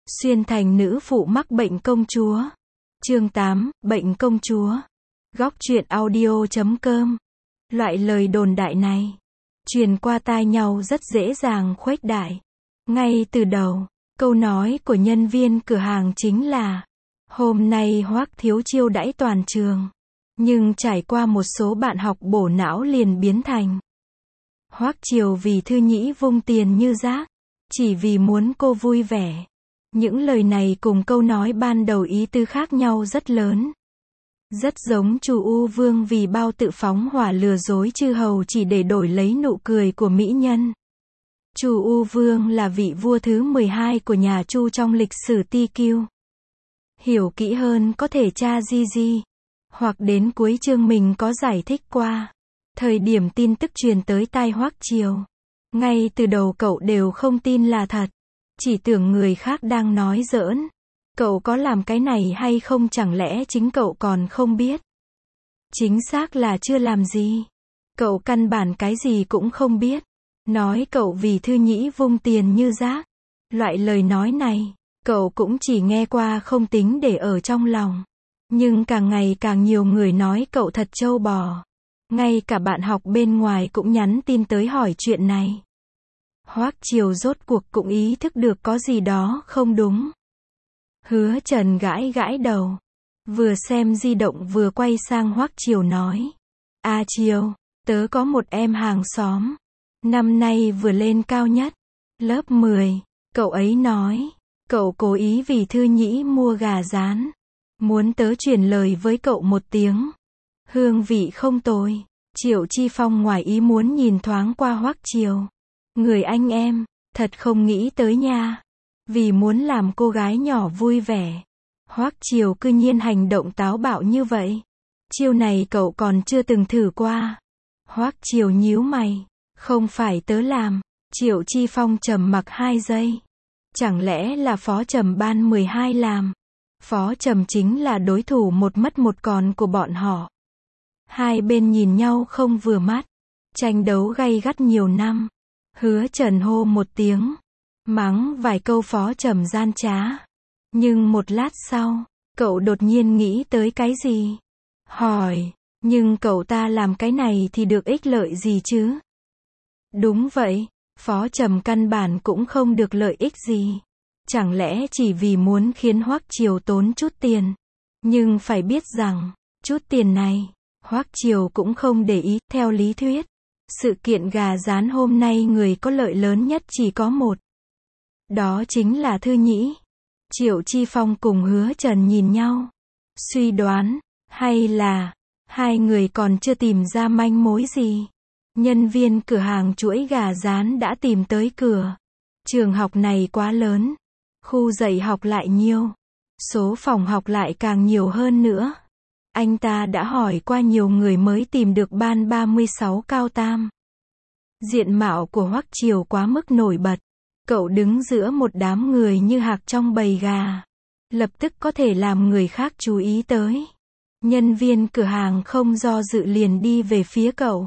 Xuyên thành nữ phụ mắc bệnh công chúa. Chương 8, bệnh công chúa. Góc truyện audio.com. Loại lời đồn đại này truyền qua tai nhau rất dễ dàng khuếch đại. Ngay từ đầu, câu nói của nhân viên cửa hàng chính là: hôm nay Hoắc thiếu chiêu đãi toàn trường. Nhưng trải qua một số bạn học bổ não liền biến thành: Hoắc Triều vì Thư Nhĩ vung tiền như rác, chỉ vì muốn cô vui vẻ. Những lời này cùng câu nói ban đầu ý tứ khác nhau rất lớn. Rất giống Chu U Vương vì bao tự phóng hỏa lừa dối chư hầu chỉ để đổi lấy nụ cười của mỹ nhân. Chu U Vương là vị vua thứ 12 của nhà Chu trong lịch sử TQ. Hiểu kỹ hơn có thể tra Gigi, hoặc đến cuối chương mình có giải thích qua. Thời điểm tin tức truyền tới tai Hoắc Triều, ngay từ đầu cậu đều không tin là thật, chỉ tưởng người khác đang nói giỡn. Cậu có làm cái này hay không chẳng lẽ chính cậu còn không biết? Chính xác là chưa làm gì. Cậu căn bản cái gì cũng không biết. Nói cậu vì Thư Nhĩ vung tiền như rác. Loại lời nói này, cậu cũng chỉ nghe qua không tính để ở trong lòng. Nhưng càng ngày càng nhiều người nói cậu thật trâu bò. Ngay cả bạn học bên ngoài cũng nhắn tin tới hỏi chuyện này. Hoắc Triều rốt cuộc cũng ý thức được có gì đó không đúng. Hứa Trần gãi gãi đầu, vừa xem di động vừa quay sang Hoắc Triều nói: A Triều, tớ có một em hàng xóm, năm nay vừa lên cao nhất, lớp 10, cậu ấy nói, cậu cố ý vì Thư Nhĩ mua gà rán, muốn tớ truyền lời với cậu một tiếng. Hương vị không tồi. Triệu Chi Phong ngoài ý muốn nhìn thoáng qua Hoắc Triều. Người anh em, thật không nghĩ tới nha. Vì muốn làm cô gái nhỏ vui vẻ, Hoắc Triều cư nhiên hành động táo bạo như vậy. Chiêu này cậu còn chưa từng thử qua. Hoắc Triều nhíu mày. Không phải tớ làm. Triệu Chi Phong trầm mặc 2 giây. Chẳng lẽ là Phó Trầm ban 12 làm? Phó Trầm chính là đối thủ một mất một còn của bọn họ. Hai bên nhìn nhau không vừa mắt. Tranh đấu gay gắt nhiều năm. Hứa Trần hô một tiếng, mắng vài câu Phó Trầm gian trá. Nhưng một lát sau, cậu đột nhiên nghĩ tới cái gì? Hỏi, nhưng cậu ta làm cái này thì được ích lợi gì chứ? Đúng vậy, Phó Trầm căn bản cũng không được lợi ích gì. Chẳng lẽ chỉ vì muốn khiến Hoắc Triều tốn chút tiền? Nhưng phải biết rằng, chút tiền này, Hoắc Triều cũng không để ý. Theo lý thuyết, sự kiện gà rán hôm nay người có lợi lớn nhất chỉ có một. Đó chính là Thư Nhĩ. Triệu Chi Phong cùng Hứa Trần nhìn nhau. Suy đoán, hay là, hai người còn chưa tìm ra manh mối gì. Nhân viên cửa hàng chuỗi gà rán đã tìm tới cửa. Trường học này quá lớn. Khu dạy học lại nhiều. Số phòng học lại càng nhiều hơn nữa. Anh ta đã hỏi qua nhiều người mới tìm được ban 36 cao tam. Diện mạo của Hoắc Triều quá mức nổi bật. Cậu đứng giữa một đám người như hạc trong bầy gà. Lập tức có thể làm người khác chú ý tới. Nhân viên cửa hàng không do dự liền đi về phía cậu.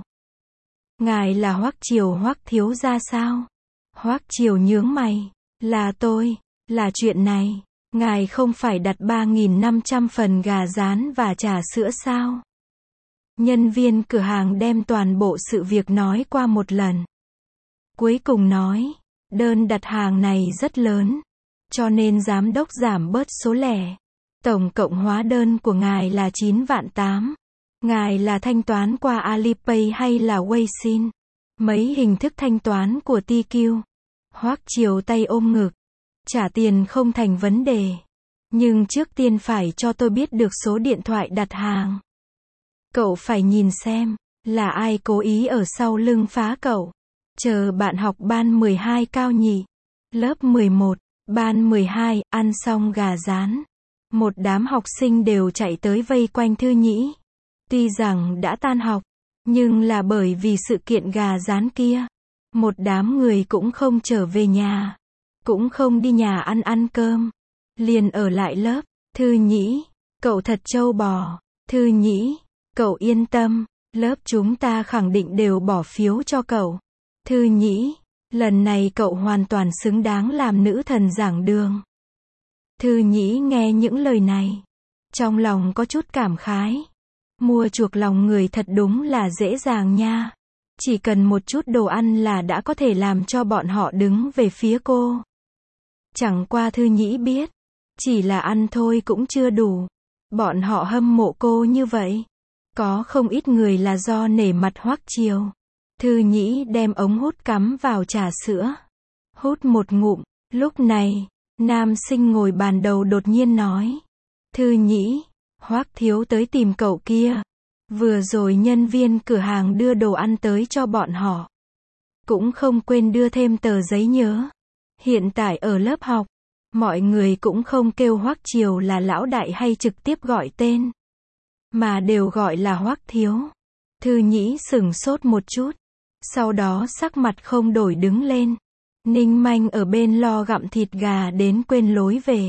Ngài là Hoắc Triều Hoắc thiếu gia sao? Hoắc Triều nhướng mày. Là tôi, là chuyện này. Ngài không phải đặt 3.500 phần gà rán và trà sữa sao? Nhân viên cửa hàng đem toàn bộ sự việc nói qua một lần. Cuối cùng nói, đơn đặt hàng này rất lớn, cho nên giám đốc giảm bớt số lẻ. Tổng cộng hóa đơn của ngài là 9 vạn 8. Ngài là thanh toán qua Alipay hay là Weixin? Mấy hình thức thanh toán của TQ? Hoắc Triều tay ôm ngực. Trả tiền không thành vấn đề. Nhưng trước tiên phải cho tôi biết được số điện thoại đặt hàng. Cậu phải nhìn xem, là ai cố ý ở sau lưng phá cậu. Chờ bạn học ban 12 cao nhị. Lớp 11, ban 12, ăn xong gà rán. Một đám học sinh đều chạy tới vây quanh Thư Nhĩ. Tuy rằng đã tan học, nhưng là bởi vì sự kiện gà rán kia. Một đám người cũng không trở về nhà. Cũng không đi nhà ăn cơm. Liền ở lại lớp. Thư Nhĩ, cậu thật trâu bò. Thư Nhĩ, cậu yên tâm. Lớp chúng ta khẳng định đều bỏ phiếu cho cậu. Thư Nhĩ, lần này cậu hoàn toàn xứng đáng làm nữ thần giảng đường. Thư Nhĩ nghe những lời này, trong lòng có chút cảm khái. Mua chuộc lòng người thật đúng là dễ dàng nha. Chỉ cần một chút đồ ăn là đã có thể làm cho bọn họ đứng về phía cô. Chẳng qua Thư Nhĩ biết, chỉ là ăn thôi cũng chưa đủ. Bọn họ hâm mộ cô như vậy. Có không ít người là do nể mặt Hoắc Triều. Thư Nhĩ đem ống hút cắm vào trà sữa. Hút một ngụm, lúc này, nam sinh ngồi bàn đầu đột nhiên nói. Thư Nhĩ, Hoắc thiếu tới tìm cậu kia. Vừa rồi nhân viên cửa hàng đưa đồ ăn tới cho bọn họ. Cũng không quên đưa thêm tờ giấy nhớ. Hiện tại ở lớp học, mọi người cũng không kêu Hoắc Triều là lão đại hay trực tiếp gọi tên, mà đều gọi là Hoắc thiếu. Thư Nhĩ sửng sốt một chút, sau đó sắc mặt không đổi đứng lên. Ninh Manh ở bên lo gặm thịt gà đến quên lối về.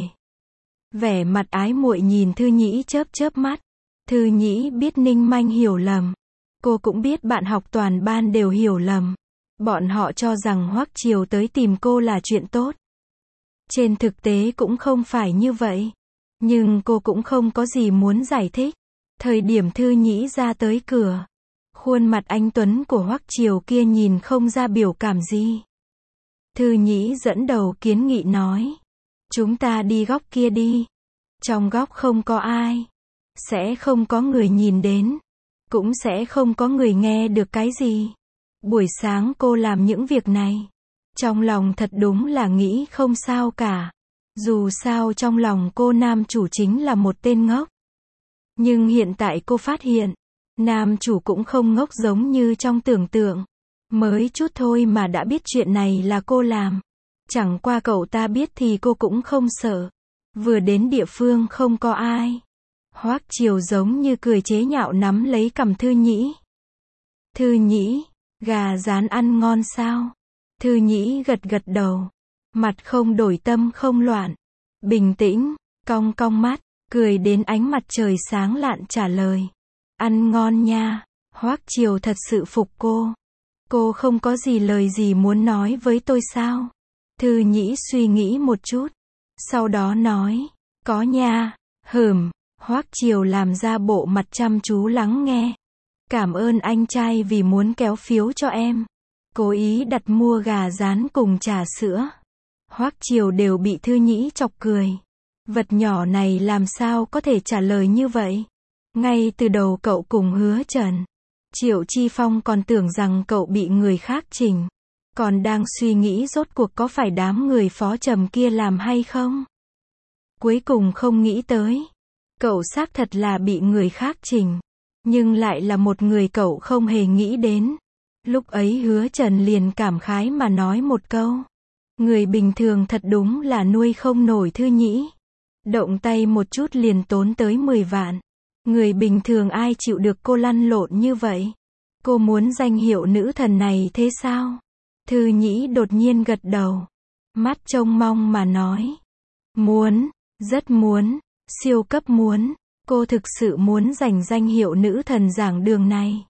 Vẻ mặt ái muội nhìn Thư Nhĩ chớp chớp mắt. Thư Nhĩ biết Ninh Manh hiểu lầm. Cô cũng biết bạn học toàn ban đều hiểu lầm. Bọn họ cho rằng Hoắc Triều tới tìm cô là chuyện tốt. Trên thực tế cũng không phải như vậy. Nhưng cô cũng không có gì muốn giải thích. Thời điểm Thư Nhĩ ra tới cửa, khuôn mặt anh tuấn của Hoắc Triều kia nhìn không ra biểu cảm gì. Thư Nhĩ dẫn đầu kiến nghị nói. Chúng ta đi góc kia đi. Trong góc không có ai. Sẽ không có người nhìn đến. Cũng sẽ không có người nghe được cái gì. Buổi sáng cô làm những việc này. Trong lòng thật đúng là nghĩ không sao cả. Dù sao trong lòng cô nam chủ chính là một tên ngốc. Nhưng hiện tại cô phát hiện, nam chủ cũng không ngốc giống như trong tưởng tượng. Mới chút thôi mà đã biết chuyện này là cô làm. Chẳng qua cậu ta biết thì cô cũng không sợ. Vừa đến địa phương không có ai. Hoắc Triều giống như cười chế nhạo nắm lấy cằm Thư Nhĩ. Thư Nhĩ, gà rán ăn ngon sao? Thư Nhĩ gật gật đầu. Mặt không đổi tâm không loạn. Bình tĩnh, cong cong mắt, cười đến ánh mặt trời sáng lạn trả lời. Ăn ngon nha. Hoắc Triều thật sự phục cô. Cô không có gì lời gì muốn nói với tôi sao? Thư Nhĩ suy nghĩ một chút. Sau đó nói. Có nha. Hoắc Triều làm ra bộ mặt chăm chú lắng nghe. Cảm ơn anh trai vì muốn kéo phiếu cho em. Cố ý đặt mua gà rán cùng trà sữa. Hoắc Triều đều bị Thư Nhĩ chọc cười. Vật nhỏ này làm sao có thể trả lời như vậy? Ngay từ đầu cậu cùng Hứa Trần, Triệu Chi Phong còn tưởng rằng cậu bị người khác chỉnh. Còn đang suy nghĩ rốt cuộc có phải đám người Phó Trầm kia làm hay không? Cuối cùng không nghĩ tới. Cậu xác thật là bị người khác chỉnh. Nhưng lại là một người cậu không hề nghĩ đến. Lúc ấy Hứa Trần liền cảm khái mà nói một câu. Người bình thường thật đúng là nuôi không nổi Thư Nhĩ. Động tay một chút liền tốn tới 10 vạn. Người bình thường ai chịu được cô lăn lộn như vậy? Cô muốn danh hiệu nữ thần này thế sao? Thư Nhĩ đột nhiên gật đầu. Mắt trông mong mà nói. Muốn, rất muốn, siêu cấp muốn. Cô thực sự muốn giành danh hiệu nữ thần giảng đường này.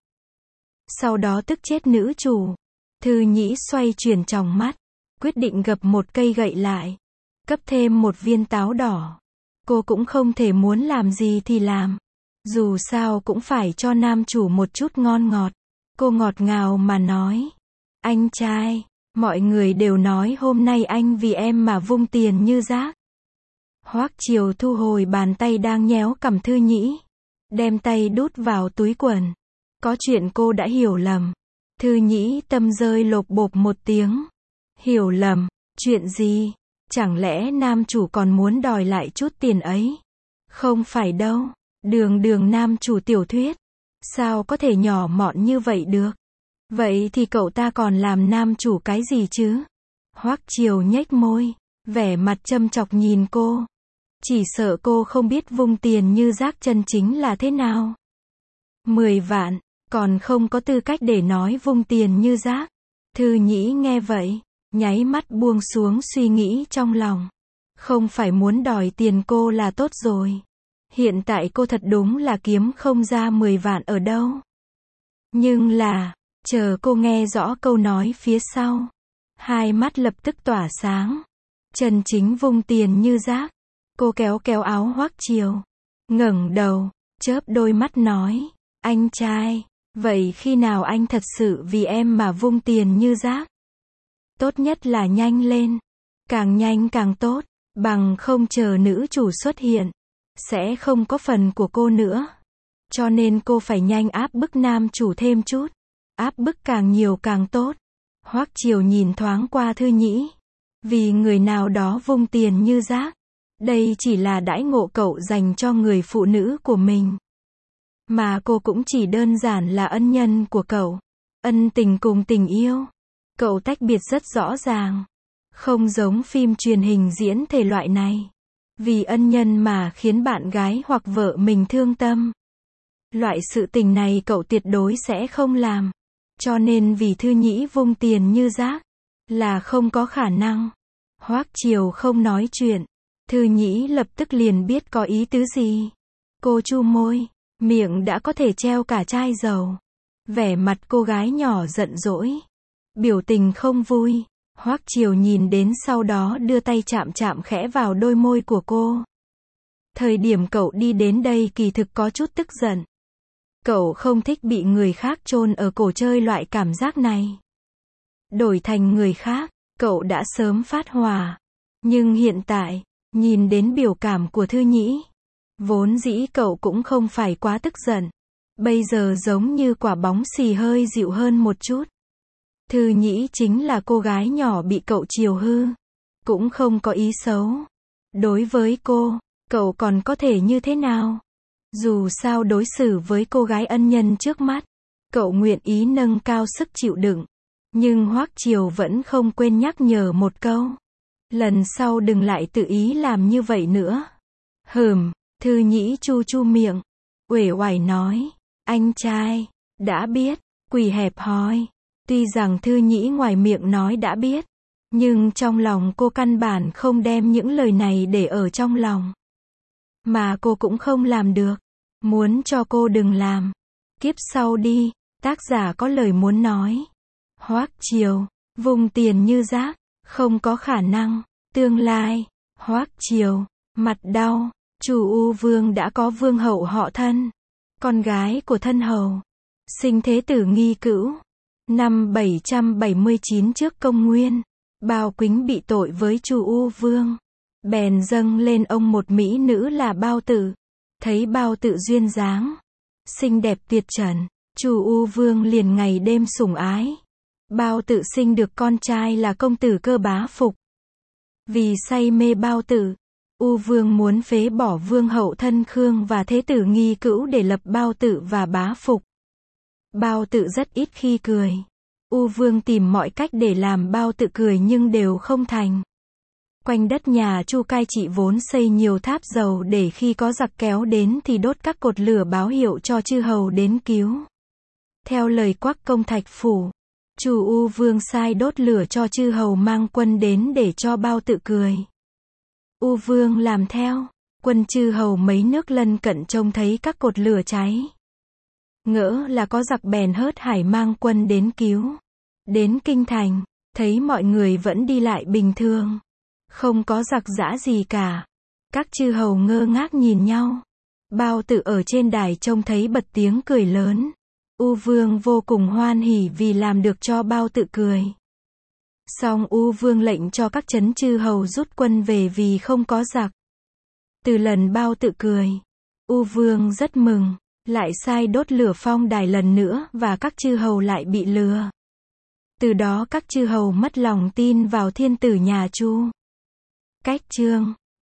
Sau đó tức chết nữ chủ. Thư Nhĩ xoay chuyển tròng mắt. Quyết định gập một cây gậy lại. Cấp thêm một viên táo đỏ. Cô cũng không thể muốn làm gì thì làm. Dù sao cũng phải cho nam chủ một chút ngon ngọt. Cô ngọt ngào mà nói. Anh trai, mọi người đều nói hôm nay anh vì em mà vung tiền như rác. Hoắc Triều thu hồi bàn tay đang nhéo cằm Thư Nhĩ. Đem tay đút vào túi quần. Có chuyện cô đã hiểu lầm. Thư Nhĩ tâm rơi lộp bộp một tiếng. Hiểu lầm, chuyện gì? Chẳng lẽ nam chủ còn muốn đòi lại chút tiền ấy? Không phải đâu, đường nam chủ tiểu thuyết. Sao có thể nhỏ mọn như vậy được? Vậy thì cậu ta còn làm nam chủ cái gì chứ? Hoắc Triều nhếch môi, vẻ mặt châm chọc nhìn cô. Chỉ sợ cô không biết vung tiền như rác chân chính là thế nào. 10 vạn, còn không có tư cách để nói vung tiền như rác. Thư Nhĩ nghe vậy, nháy mắt buông xuống suy nghĩ trong lòng. Không phải muốn đòi tiền cô là tốt rồi. Hiện tại cô thật đúng là kiếm không ra 10 vạn ở đâu. Nhưng là, chờ cô nghe rõ câu nói phía sau. Hai mắt lập tức tỏa sáng. Chân chính vung tiền như rác. Cô kéo kéo áo Hoắc Triều, ngẩng đầu, chớp đôi mắt nói, anh trai, vậy khi nào anh thật sự vì em mà vung tiền như rác? Tốt nhất là nhanh lên, càng nhanh càng tốt, bằng không chờ nữ chủ xuất hiện, sẽ không có phần của cô nữa. Cho nên cô phải nhanh áp bức nam chủ thêm chút, áp bức càng nhiều càng tốt. Hoắc Triều nhìn thoáng qua Thư Nhĩ, vì người nào đó vung tiền như rác, đây chỉ là đãi ngộ cậu dành cho người phụ nữ của mình. Mà cô cũng chỉ đơn giản là ân nhân của cậu. Ân tình cùng tình yêu. Cậu tách biệt rất rõ ràng. Không giống phim truyền hình diễn thể loại này. Vì ân nhân mà khiến bạn gái hoặc vợ mình thương tâm. Loại sự tình này cậu tuyệt đối sẽ không làm. Cho nên vì Thư Nhĩ vung tiền như rác, là không có khả năng. Hoắc Triều không nói chuyện. Thư Nhĩ lập tức liền biết có ý tứ gì. Cô chu môi, miệng đã có thể treo cả chai dầu. Vẻ mặt cô gái nhỏ giận dỗi, biểu tình không vui. Hoắc Triều nhìn đến sau đó đưa tay chạm chạm khẽ vào đôi môi của cô. Thời điểm cậu đi đến đây kỳ thực có chút tức giận. Cậu không thích bị người khác chôn ở cổ chơi loại cảm giác này. Đổi thành người khác, cậu đã sớm phát hỏa. Nhưng hiện tại, nhìn đến biểu cảm của Thư Nhĩ, vốn dĩ cậu cũng không phải quá tức giận. Bây giờ giống như quả bóng xì hơi dịu hơn một chút. Thư Nhĩ chính là cô gái nhỏ bị cậu chiều hư. Cũng không có ý xấu. Đối với cô, cậu còn có thể như thế nào? Dù sao đối xử với cô gái ân nhân trước mắt, cậu nguyện ý nâng cao sức chịu đựng. Nhưng Hoắc Triều vẫn không quên nhắc nhở một câu. Lần sau đừng lại tự ý làm như vậy nữa. Thư Nhĩ chu chu miệng, uể oải nói, anh trai, đã biết, quỷ hẹp hòi. Tuy rằng Thư Nhĩ ngoài miệng nói đã biết, nhưng trong lòng cô căn bản không đem những lời này để ở trong lòng. Mà cô cũng không làm được. Muốn cho cô đừng làm. Kiếp sau đi, tác giả có lời muốn nói. Hoắc Triều, vung tiền như rác, không có khả năng. Tương lai, Hoắc Triều, mặt đau. Chu U Vương đã có vương hậu họ Thân, con gái của thân hầu, sinh thế tử Nghi Cữu. Năm 779 trước công nguyên, Bao Quýnh bị tội với Chu U Vương, bèn dâng lên ông một mỹ nữ là Bao Tử. Thấy Bao Tử duyên dáng, xinh đẹp tuyệt trần, Chu U Vương liền ngày đêm sủng ái. Bao Tử sinh được con trai là công tử Cơ Bá Phục. Vì say mê Bao Tử, U Vương muốn phế bỏ vương hậu Thân Khương và thế tử Nghi Cữu để lập Bao Tử và Bá Phục. Bao Tử rất ít khi cười. U Vương tìm mọi cách để làm Bao Tử cười nhưng đều không thành. Quanh đất nhà Chu cai trị vốn xây nhiều tháp dầu để khi có giặc kéo đến thì đốt các cột lửa báo hiệu cho chư hầu đến cứu. Theo lời Quắc Công Thạch Phủ, Chu U Vương sai đốt lửa cho chư hầu mang quân đến để cho Bao Tử cười. U Vương làm theo, quân chư hầu mấy nước lân cận trông thấy các cột lửa cháy. Ngỡ là có giặc bèn hớt hải mang quân đến cứu. Đến kinh thành, thấy mọi người vẫn đi lại bình thường. Không có giặc giã gì cả. Các chư hầu ngơ ngác nhìn nhau. Bao Tử ở trên đài trông thấy bật tiếng cười lớn. U Vương vô cùng hoan hỉ vì làm được cho Bao Tử cười. Song U Vương lệnh cho các trấn chư hầu rút quân về vì không có giặc. Từ lần Bao Tử cười, U Vương rất mừng, lại sai đốt lửa phong đài lần nữa và các chư hầu lại bị lừa. Từ đó các chư hầu mất lòng tin vào thiên tử nhà Chu. Cách chương